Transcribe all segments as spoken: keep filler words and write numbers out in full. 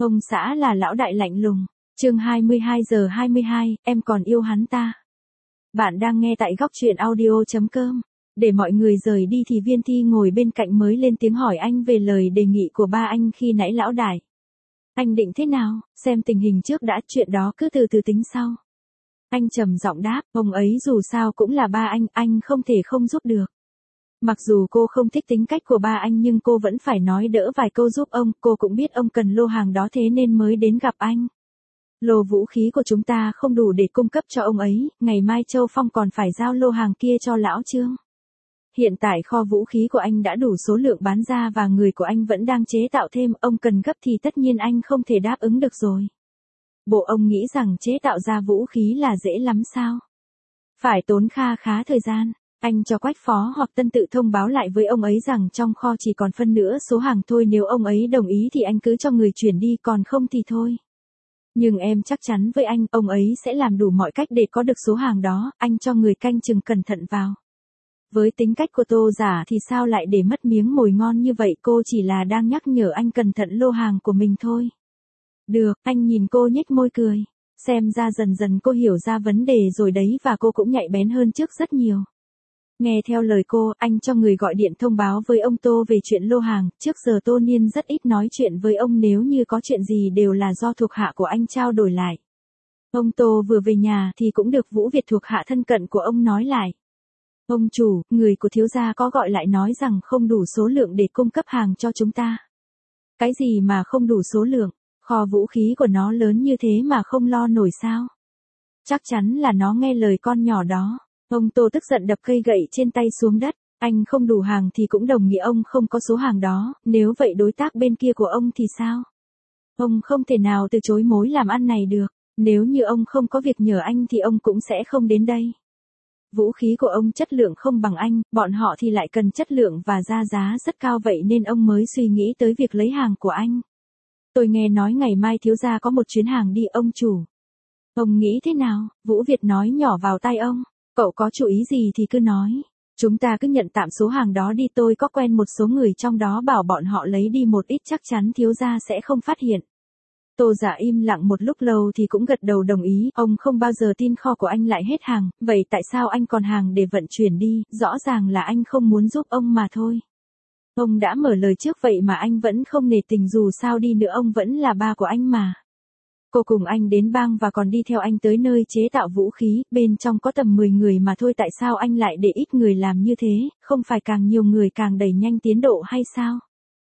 Ông xã là lão đại lạnh lùng. Chương hai mươi hai giờ hai mươi hai, em còn yêu hắn ta. Bạn đang nghe tại góc truyện audio chấm com. Để mọi người rời đi thì Viên Thi ngồi bên cạnh mới lên tiếng hỏi anh về lời đề nghị của ba anh khi nãy lão đại. Anh định thế nào, xem tình hình trước đã, chuyện đó cứ từ từ tính sau. Anh trầm giọng đáp, ông ấy dù sao cũng là ba anh, anh không thể không giúp được. Mặc dù cô không thích tính cách của ba anh nhưng cô vẫn phải nói đỡ vài câu giúp ông, cô cũng biết ông cần lô hàng đó thế nên mới đến gặp anh. Lô vũ khí của chúng ta không đủ để cung cấp cho ông ấy, ngày mai Châu Phong còn phải giao lô hàng kia cho lão Trương. Hiện tại kho vũ khí của anh đã đủ số lượng bán ra và người của anh vẫn đang chế tạo thêm, ông cần gấp thì tất nhiên anh không thể đáp ứng được rồi. Bộ ông nghĩ rằng chế tạo ra vũ khí là dễ lắm sao? Phải tốn kha khá thời gian. Anh cho Quách Phó hoặc Tân tự thông báo lại với ông ấy rằng trong kho chỉ còn phân nửa số hàng thôi, nếu ông ấy đồng ý thì anh cứ cho người chuyển đi, còn không thì thôi. Nhưng em chắc chắn với anh, ông ấy sẽ làm đủ mọi cách để có được số hàng đó, anh cho người canh chừng cẩn thận vào. Với tính cách của Tô Giả thì sao lại để mất miếng mồi ngon như vậy, cô chỉ là đang nhắc nhở anh cẩn thận lô hàng của mình thôi. Được, anh nhìn cô nhếch môi cười. Xem ra dần dần cô hiểu ra vấn đề rồi đấy, và cô cũng nhạy bén hơn trước rất nhiều. Nghe theo lời cô, anh cho người gọi điện thông báo với ông Tô về chuyện lô hàng, trước giờ Tô Niên rất ít nói chuyện với ông, nếu như có chuyện gì đều là do thuộc hạ của anh trao đổi lại. Ông Tô vừa về nhà thì cũng được Vũ Việt thuộc hạ thân cận của ông nói lại. Ông chủ, người của thiếu gia có gọi lại nói rằng không đủ số lượng để cung cấp hàng cho chúng ta. Cái gì mà không đủ số lượng, kho vũ khí của nó lớn như thế mà không lo nổi sao? Chắc chắn là nó nghe lời con nhỏ đó. Ông Tô tức giận đập cây gậy trên tay xuống đất, anh không đủ hàng thì cũng đồng nghĩa ông không có số hàng đó, nếu vậy đối tác bên kia của ông thì sao? Ông không thể nào từ chối mối làm ăn này được, nếu như ông không có việc nhờ anh thì ông cũng sẽ không đến đây. Vũ khí của ông chất lượng không bằng anh, bọn họ thì lại cần chất lượng và ra giá rất cao, vậy nên ông mới suy nghĩ tới việc lấy hàng của anh. Tôi nghe nói ngày mai thiếu gia có một chuyến hàng đi ông chủ. Ông nghĩ thế nào? Vũ Việt nói nhỏ vào tai ông. Cậu có chủ ý gì thì cứ nói. Chúng ta cứ nhận tạm số hàng đó đi, tôi có quen một số người trong đó, bảo bọn họ lấy đi một ít, chắc chắn thiếu gia sẽ không phát hiện. Tô Giả im lặng một lúc lâu thì cũng gật đầu đồng ý, ông không bao giờ tin kho của anh lại hết hàng, vậy tại sao anh còn hàng để vận chuyển đi, rõ ràng là anh không muốn giúp ông mà thôi. Ông đã mở lời trước vậy mà anh vẫn không nể tình, dù sao đi nữa ông vẫn là ba của anh mà. Cô cùng anh đến bang và còn đi theo anh tới nơi chế tạo vũ khí, bên trong có tầm mười người mà thôi, tại sao anh lại để ít người làm như thế, không phải càng nhiều người càng đẩy nhanh tiến độ hay sao?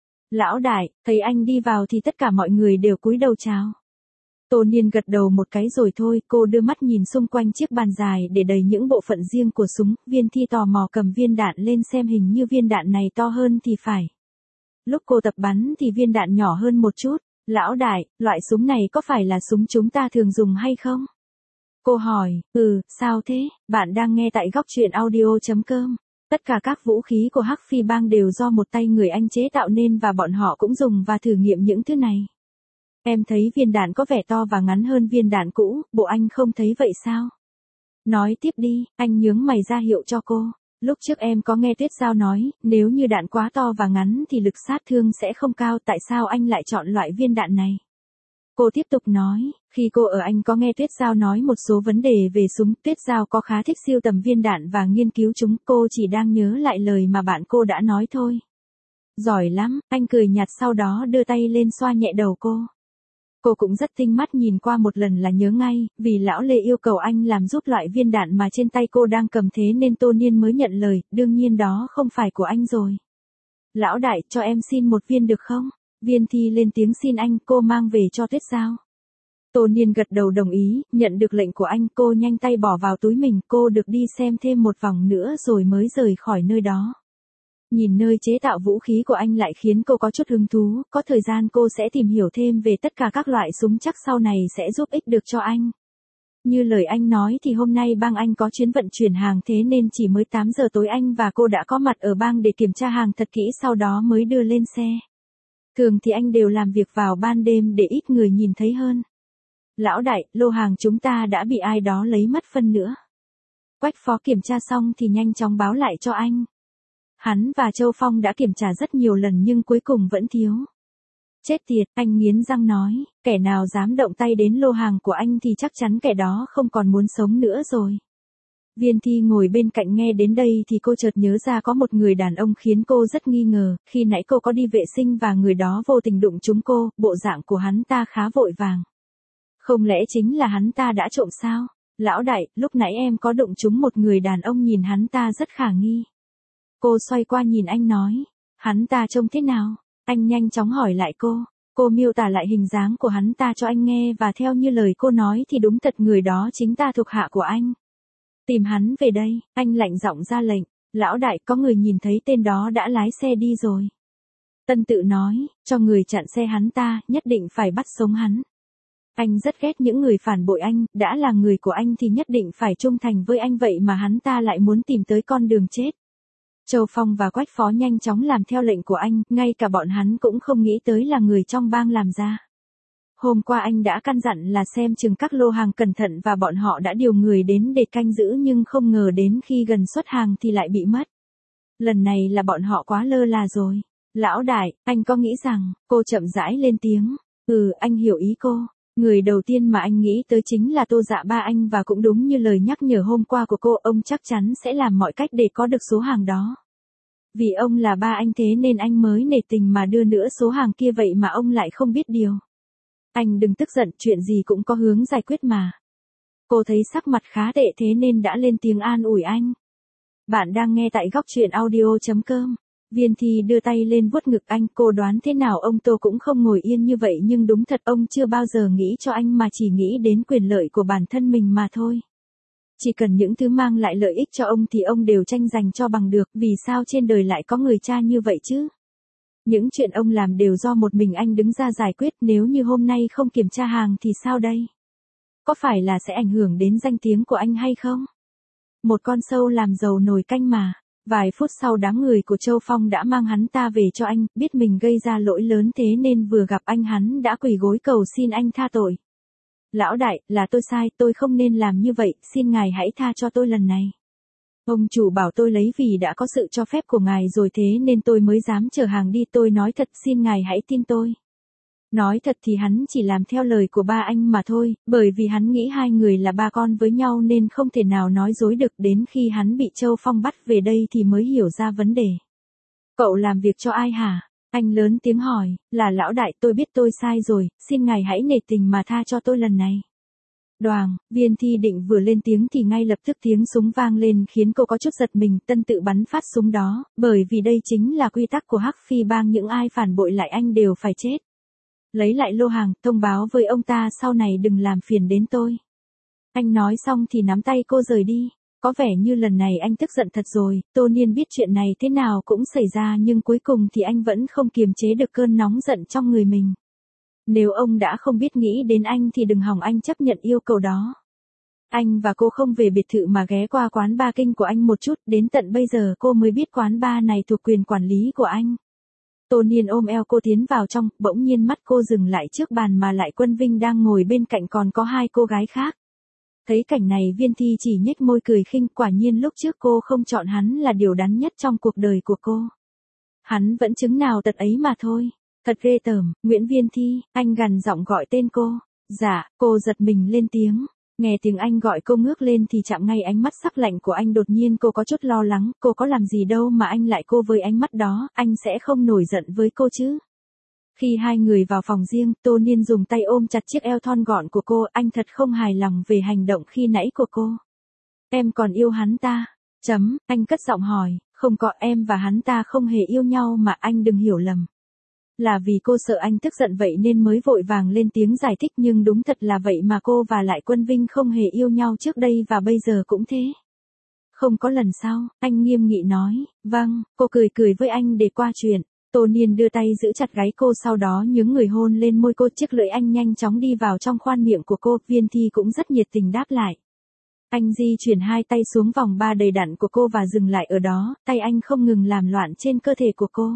Lão đại, thấy anh đi vào thì tất cả mọi người đều cúi đầu chào. Tô Niên gật đầu một cái rồi thôi, cô đưa mắt nhìn xung quanh chiếc bàn dài để đầy những bộ phận riêng của súng, Viên Thi tò mò cầm viên đạn lên xem, hình như viên đạn này to hơn thì phải. Lúc cô tập bắn thì viên đạn nhỏ hơn một chút. Lão đại, loại súng này có phải là súng chúng ta thường dùng hay không? Cô hỏi, ừ, sao thế, bạn đang nghe tại góc truyện audio chấm com. Tất cả các vũ khí của Hắc Phi Bang đều do một tay người Anh chế tạo nên và bọn họ cũng dùng và thử nghiệm những thứ này. Em thấy viên đạn có vẻ to và ngắn hơn viên đạn cũ, bộ anh không thấy vậy sao? Nói tiếp đi, anh nhướng mày ra hiệu cho cô. Lúc trước em có nghe Tuyết Giao nói, nếu như đạn quá to và ngắn thì lực sát thương sẽ không cao, tại sao anh lại chọn loại viên đạn này? Cô tiếp tục nói, khi cô ở Anh có nghe Tuyết Giao nói một số vấn đề về súng, Tuyết Giao có khá thích sưu tầm viên đạn và nghiên cứu chúng, cô chỉ đang nhớ lại lời mà bạn cô đã nói thôi. Giỏi lắm, anh cười nhạt sau đó đưa tay lên xoa nhẹ đầu cô. Cô cũng rất tinh mắt, nhìn qua một lần là nhớ ngay, vì lão Lê yêu cầu anh làm giúp loại viên đạn mà trên tay cô đang cầm, thế nên Tô Niên mới nhận lời, đương nhiên đó không phải của anh rồi. Lão đại, cho em xin một viên được không? Viên Thi lên tiếng xin anh, cô mang về cho Tuyết Giao. Tô Niên gật đầu đồng ý, nhận được lệnh của anh, cô nhanh tay bỏ vào túi mình, cô được đi xem thêm một vòng nữa rồi mới rời khỏi nơi đó. Nhìn nơi chế tạo vũ khí của anh lại khiến cô có chút hứng thú, có thời gian cô sẽ tìm hiểu thêm về tất cả các loại súng, chắc sau này sẽ giúp ích được cho anh. Như lời anh nói thì hôm nay bang anh có chuyến vận chuyển hàng, thế nên chỉ mới tám giờ tối anh và cô đã có mặt ở bang để kiểm tra hàng thật kỹ, sau đó mới đưa lên xe. Thường thì anh đều làm việc vào ban đêm để ít người nhìn thấy hơn. Lão đại, lô hàng chúng ta đã bị ai đó lấy mất phân nữa. Quách Phó kiểm tra xong thì nhanh chóng báo lại cho anh. Hắn và Châu Phong đã kiểm tra rất nhiều lần nhưng cuối cùng vẫn thiếu. Chết tiệt, anh nghiến răng nói, kẻ nào dám động tay đến lô hàng của anh thì chắc chắn kẻ đó không còn muốn sống nữa rồi. Viên Thi ngồi bên cạnh nghe đến đây thì cô chợt nhớ ra có một người đàn ông khiến cô rất nghi ngờ, khi nãy cô có đi vệ sinh và người đó vô tình đụng trúng cô, bộ dạng của hắn ta khá vội vàng. Không lẽ chính là hắn ta đã trộm sao? Lão đại, lúc nãy em có đụng trúng một người đàn ông nhìn hắn ta rất khả nghi. Cô xoay qua nhìn anh nói, hắn ta trông thế nào? Anh nhanh chóng hỏi lại cô, cô miêu tả lại hình dáng của hắn ta cho anh nghe và theo như lời cô nói thì đúng thật người đó chính ta thuộc hạ của anh. Tìm hắn về đây, anh lạnh giọng ra lệnh, lão đại có người nhìn thấy tên đó đã lái xe đi rồi. Tân Tự nói, cho người chặn xe hắn ta, nhất định phải bắt sống hắn. Anh rất ghét những người phản bội anh, đã là người của anh thì nhất định phải trung thành với anh vậy mà hắn ta lại muốn tìm tới con đường chết. Châu Phong và Quách Phó nhanh chóng làm theo lệnh của anh, ngay cả bọn hắn cũng không nghĩ tới là người trong bang làm ra. Hôm qua anh đã căn dặn là xem chừng các lô hàng cẩn thận và bọn họ đã điều người đến để canh giữ nhưng không ngờ đến khi gần xuất hàng thì lại bị mất. Lần này là bọn họ quá lơ là rồi. Lão đại, anh có nghĩ rằng, cô chậm rãi lên tiếng. Ừ, anh hiểu ý cô. Người đầu tiên mà anh nghĩ tới chính là Tô Dạ ba anh và cũng đúng như lời nhắc nhở hôm qua của cô, ông chắc chắn sẽ làm mọi cách để có được số hàng đó. Vì ông là ba anh thế nên anh mới nể tình mà đưa nữa số hàng kia vậy mà ông lại không biết điều. Anh đừng tức giận, chuyện gì cũng có hướng giải quyết mà. Cô thấy sắc mặt khá tệ thế nên đã lên tiếng an ủi anh. Bạn đang nghe tại góc truyện audio chấm com. Viên Thi đưa tay lên vuốt ngực anh, cô đoán thế nào ông Tô cũng không ngồi yên như vậy nhưng đúng thật ông chưa bao giờ nghĩ cho anh mà chỉ nghĩ đến quyền lợi của bản thân mình mà thôi. Chỉ cần những thứ mang lại lợi ích cho ông thì ông đều tranh giành cho bằng được, vì sao trên đời lại có người cha như vậy chứ? Những chuyện ông làm đều do một mình anh đứng ra giải quyết, nếu như hôm nay không kiểm tra hàng thì sao đây? Có phải là sẽ ảnh hưởng đến danh tiếng của anh hay không? Một con sâu làm dầu nồi canh mà. Vài phút sau đám người của Châu Phong đã mang hắn ta về cho anh, biết mình gây ra lỗi lớn thế nên vừa gặp anh hắn đã quỳ gối cầu xin anh tha tội. Lão đại, là tôi sai, tôi không nên làm như vậy, xin ngài hãy tha cho tôi lần này. Ông chủ bảo tôi lấy vì đã có sự cho phép của ngài rồi thế nên tôi mới dám chở hàng đi, tôi nói thật xin ngài hãy tin tôi. Nói thật thì hắn chỉ làm theo lời của ba anh mà thôi, bởi vì hắn nghĩ hai người là ba con với nhau nên không thể nào nói dối được, đến khi hắn bị Châu Phong bắt về đây thì mới hiểu ra vấn đề. Cậu làm việc cho ai hả? Anh lớn tiếng hỏi, là lão đại, tôi biết tôi sai rồi, xin ngài hãy nể tình mà tha cho tôi lần này. Đoàng, Viên Thi định vừa lên tiếng thì ngay lập tức tiếng súng vang lên khiến cô có chút giật mình, Tân Tự bắn phát súng đó, bởi vì đây chính là quy tắc của Hắc Phi bang, những ai phản bội lại anh đều phải chết. Lấy lại lô hàng, thông báo với ông ta sau này đừng làm phiền đến tôi. Anh nói xong thì nắm tay cô rời đi. Có vẻ như lần này anh tức giận thật rồi, Tô Niên biết chuyện này thế nào cũng xảy ra nhưng cuối cùng thì anh vẫn không kiềm chế được cơn nóng giận trong người mình. Nếu ông đã không biết nghĩ đến anh thì đừng hòng anh chấp nhận yêu cầu đó. Anh và cô không về biệt thự mà ghé qua quán bar kinh của anh một chút, đến tận bây giờ cô mới biết quán bar này thuộc quyền quản lý của anh. Tô Niên ôm eo cô tiến vào trong, bỗng nhiên mắt cô dừng lại trước bàn mà Lại Quân Vinh đang ngồi bên cạnh còn có hai cô gái khác. Thấy cảnh này Viên Thi chỉ nhếch môi cười khinh, quả nhiên lúc trước cô không chọn hắn là điều đáng nhất trong cuộc đời của cô. Hắn vẫn chứng nào tật ấy mà thôi. Thật ghê tởm, Nguyễn Viên Thi, anh gằn giọng gọi tên cô. Dạ, cô giật mình lên tiếng. Nghe tiếng anh gọi cô ngước lên thì chạm ngay ánh mắt sắc lạnh của anh, đột nhiên cô có chút lo lắng, cô có làm gì đâu mà anh lại cô với ánh mắt đó, anh sẽ không nổi giận với cô chứ. Khi hai người vào phòng riêng, Tô Niên dùng tay ôm chặt chiếc eo thon gọn của cô, anh thật không hài lòng về hành động khi nãy của cô. Em còn yêu hắn ta? Chấm, anh cất giọng hỏi, không có, em và hắn ta không hề yêu nhau mà anh đừng hiểu lầm. Là vì cô sợ anh tức giận vậy nên mới vội vàng lên tiếng giải thích, nhưng đúng thật là vậy mà cô và Lại Quân Vinh không hề yêu nhau trước đây và bây giờ cũng thế. Không có lần sau, anh nghiêm nghị nói, vâng, cô cười cười với anh để qua chuyện. Tô Niên đưa tay giữ chặt gáy cô sau đó nhướng người hôn lên môi cô, chiếc lưỡi anh nhanh chóng đi vào trong khoan miệng của cô, Viên Thi cũng rất nhiệt tình đáp lại. Anh di chuyển hai tay xuống vòng ba đầy đặn của cô và dừng lại ở đó, tay anh không ngừng làm loạn trên cơ thể của cô.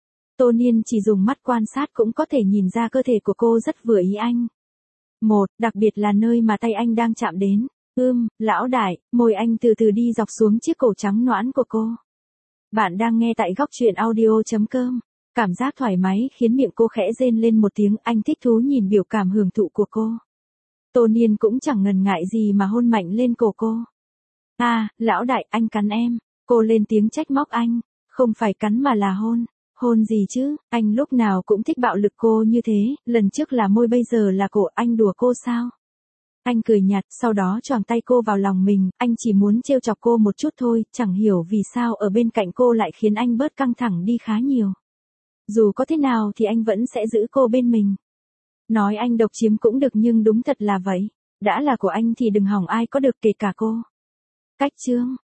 Tô Niên chỉ dùng mắt quan sát cũng có thể nhìn ra cơ thể của cô rất vừa ý anh. Một, đặc biệt là nơi mà tay anh đang chạm đến. Ưm, lão đại, môi anh từ từ đi dọc xuống chiếc cổ trắng nõn của cô. Bạn đang nghe tại góc truyện audio chấm com. Cảm giác thoải mái khiến miệng cô khẽ rên lên một tiếng, anh thích thú nhìn biểu cảm hưởng thụ của cô. Tô Niên cũng chẳng ngần ngại gì mà hôn mạnh lên cổ cô. À, lão đại, anh cắn em. Cô lên tiếng trách móc anh. Không phải cắn mà là hôn. Hôn gì chứ, anh lúc nào cũng thích bạo lực cô như thế, lần trước là môi bây giờ là cổ, anh đùa cô sao? Anh cười nhạt, sau đó choàng tay cô vào lòng mình, anh chỉ muốn trêu chọc cô một chút thôi, chẳng hiểu vì sao ở bên cạnh cô lại khiến anh bớt căng thẳng đi khá nhiều. Dù có thế nào thì anh vẫn sẽ giữ cô bên mình. Nói anh độc chiếm cũng được nhưng đúng thật là vậy. Đã là của anh thì đừng hỏng ai có được kể cả cô. Cách chương